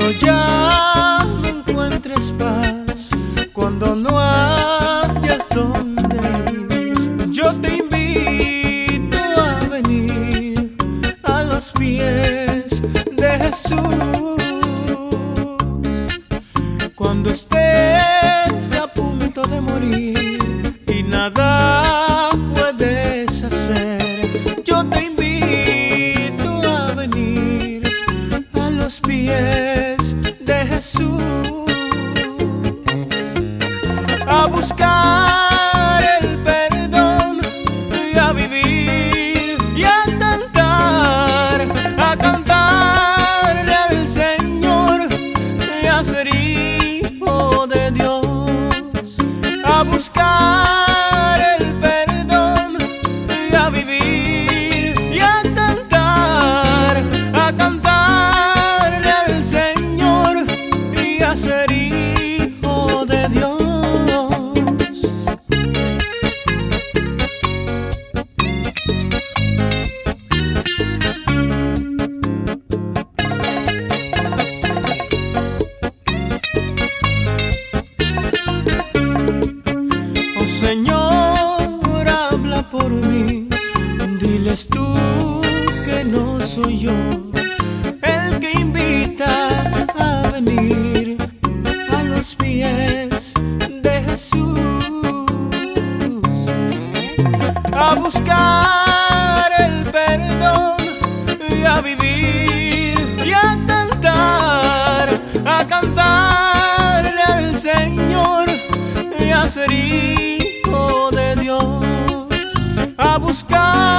Cuando ya no encuentres paz, cuando no hayas donde ir, yo te invito a venir a los pies de Jesús. Cuando estés a punto de morir y nada puedes hacer, yo te invito a venir a los pies de Jesús, a buscar el perdón y a vivir y a cantarle al Señor y a ser hijo de Dios, a buscar el perdón y a vivir y a cantarle al Señor y a ser hijo de Dios. Oh Señor, habla por mí, diles tú que no soy yo el que invita a venir a los pies de Jesús, a buscar el perdón y a vivir y a cantarle al Señor y a ser hijo de Dios, a buscar